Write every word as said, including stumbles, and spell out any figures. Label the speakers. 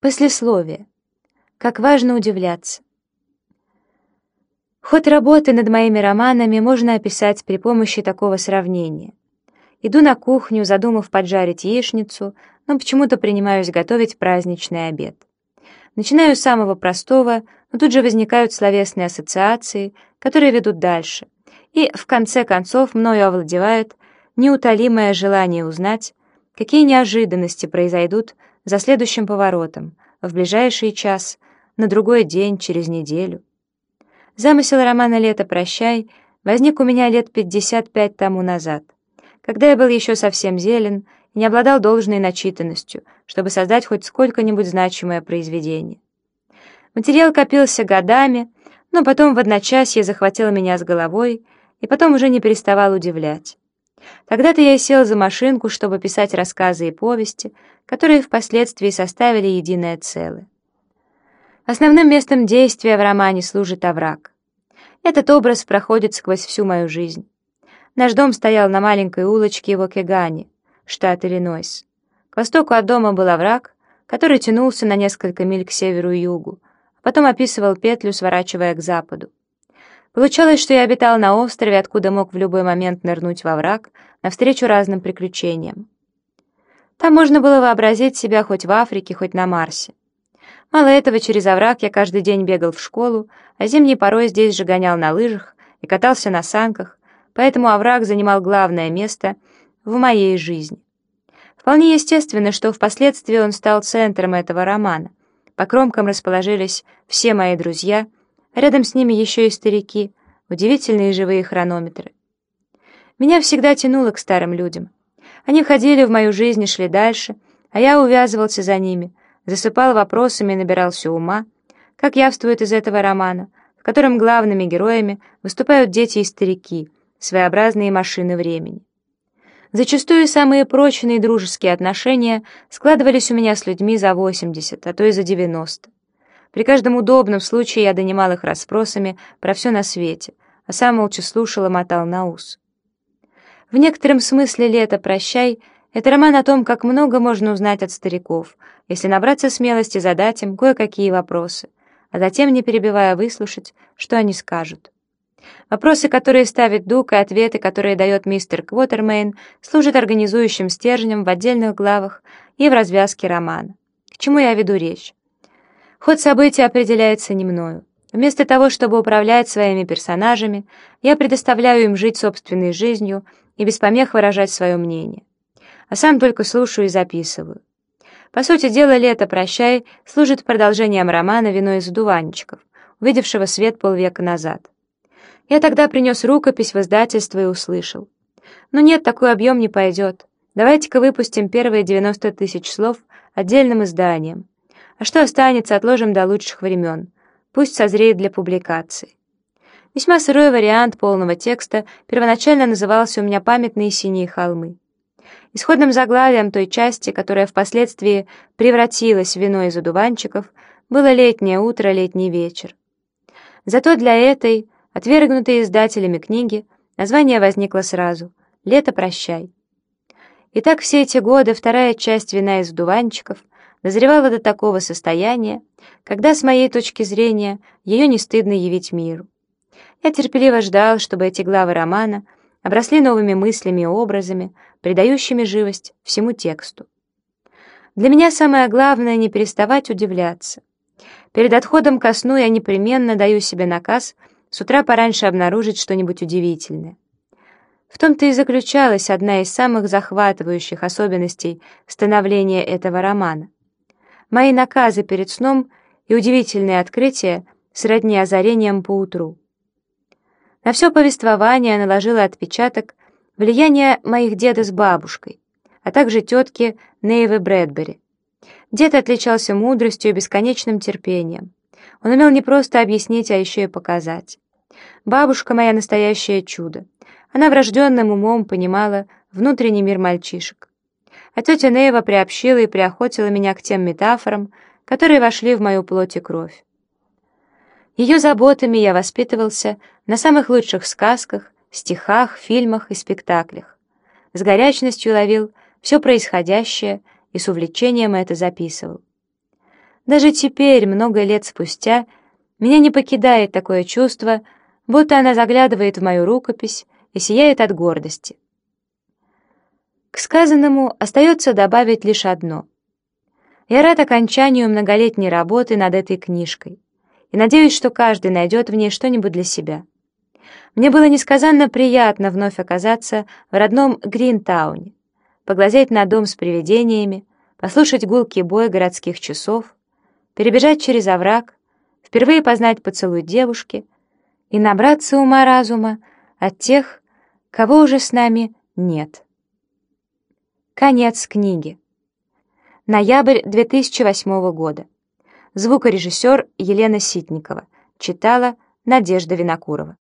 Speaker 1: Послесловие. Как важно удивляться. Ход работы над моими романами можно описать при помощи такого сравнения. Иду на кухню, задумав поджарить яичницу, но почему-то принимаюсь готовить праздничный обед. Начинаю с самого простого, но тут же возникают словесные ассоциации, которые ведут дальше, и в конце концов мною овладевает неутолимое желание узнать, какие неожиданности произойдут за следующим поворотом, в ближайший час, на другой день, через неделю. Замысел романа «Лето, прощай» возник у меня лет пятьдесят пять тому назад, когда я был еще совсем зелен и не обладал должной начитанностью, чтобы создать хоть сколько-нибудь значимое произведение. Материал копился годами, но потом в одночасье захватил меня с головой и потом уже не переставал удивлять. Тогда-то я и сел за машинку, чтобы писать рассказы и повести, которые впоследствии составили единое целое. Основным местом действия в романе служит овраг. Этот образ проходит сквозь всю мою жизнь. Наш дом стоял на маленькой улочке в Окегане, штат Иллинойс. К востоку от дома был овраг, который тянулся на несколько миль к северу и югу, а потом описывал петлю, сворачивая к западу. Получалось, что я обитал на острове, откуда мог в любой момент нырнуть во враг, навстречу разным приключениям. Там можно было вообразить себя хоть в Африке, хоть на Марсе. Мало этого, через овраг я каждый день бегал в школу, а зимней порой здесь же гонял на лыжах и катался на санках, поэтому овраг занимал главное место в моей жизни. Вполне естественно, что впоследствии он стал центром этого романа. По кромкам расположились все мои друзья, а рядом с ними еще и старики, удивительные живые хронометры. Меня всегда тянуло к старым людям. Они входили в мою жизнь и шли дальше, а я увязывался за ними, засыпал вопросами и набирался ума, как явствует из этого романа, в котором главными героями выступают дети и старики, своеобразные машины времени. Зачастую самые прочные дружеские отношения складывались у меня с людьми за восемьдесят, а то и за девяносто. При каждом удобном случае я донимал их расспросами про все на свете, а сам молча слушал и мотал на ус. В некотором смысле «Лето, прощай» — это роман о том, как много можно узнать от стариков, если набраться смелости задать им кое-какие вопросы, а затем, не перебивая, выслушать, что они скажут. Вопросы, которые ставит Дуг, и ответы, которые дает мистер Квотермейн, служат организующим стержнем в отдельных главах и в развязке романа. К чему я веду речь? Ход событий определяется не мною. Вместо того, чтобы управлять своими персонажами, я предоставляю им жить собственной жизнью и без помех выражать свое мнение. А сам только слушаю и записываю. По сути дела, «Лето, прощай» служит продолжением романа «Вино из одуванчиков», увидевшего свет полвека назад. Я тогда принес рукопись в издательство и услышал: «Ну нет, такой объем не пойдет. Давайте-ка выпустим первые девяносто тысяч слов отдельным изданием. А что останется, отложим до лучших времен. Пусть созреет для публикации». Весьма сырой вариант полного текста первоначально назывался у меня «Памятные синие холмы». Исходным заглавием той части, которая впоследствии превратилась в «Вино из одуванчиков», было «Летнее утро, летний вечер». Зато для этой, отвергнутой издателями книги, название возникло сразу — «Лето, прощай». И так все эти годы вторая часть «Вина из одуванчиков» дозревала до такого состояния, когда, с моей точки зрения, ее не стыдно явить миру. Я терпеливо ждал, чтобы эти главы романа обросли новыми мыслями и образами, придающими живость всему тексту. Для меня самое главное — не переставать удивляться. Перед отходом ко сну я непременно даю себе наказ с утра пораньше обнаружить что-нибудь удивительное. В том-то и заключалась одна из самых захватывающих особенностей становления этого романа. Мои наказы перед сном и удивительные открытия сродни озарениям поутру. На все повествование наложило отпечаток влияние моих деда с бабушкой, а также тетки Нейвы Брэдбери. Дед отличался мудростью и бесконечным терпением. Он умел не просто объяснить, а еще и показать. Бабушка — моя настоящее чудо. Она врожденным умом понимала внутренний мир мальчишек. А тетя Нейва приобщила и приохотила меня к тем метафорам, которые вошли в мою плоть и кровь. Ее заботами я воспитывался на самых лучших сказках, стихах, фильмах и спектаклях. С горячностью ловил все происходящее и с увлечением это записывал. Даже теперь, много лет спустя, меня не покидает такое чувство, будто она заглядывает в мою рукопись и сияет от гордости. К сказанному остается добавить лишь одно. Я рад окончанию многолетней работы над этой книжкой и надеюсь, что каждый найдет в ней что-нибудь для себя. Мне было несказанно приятно вновь оказаться в родном Гринтауне, поглазеть на дом с привидениями, послушать гулкий бой городских часов, перебежать через овраг, впервые познать поцелуй девушки и набраться ума-разума от тех, кого уже с нами нет. Конец книги. Ноябрь две тысячи восьмого года. Звукорежиссер Елена Ситникова. Читала Надежда Винокурова.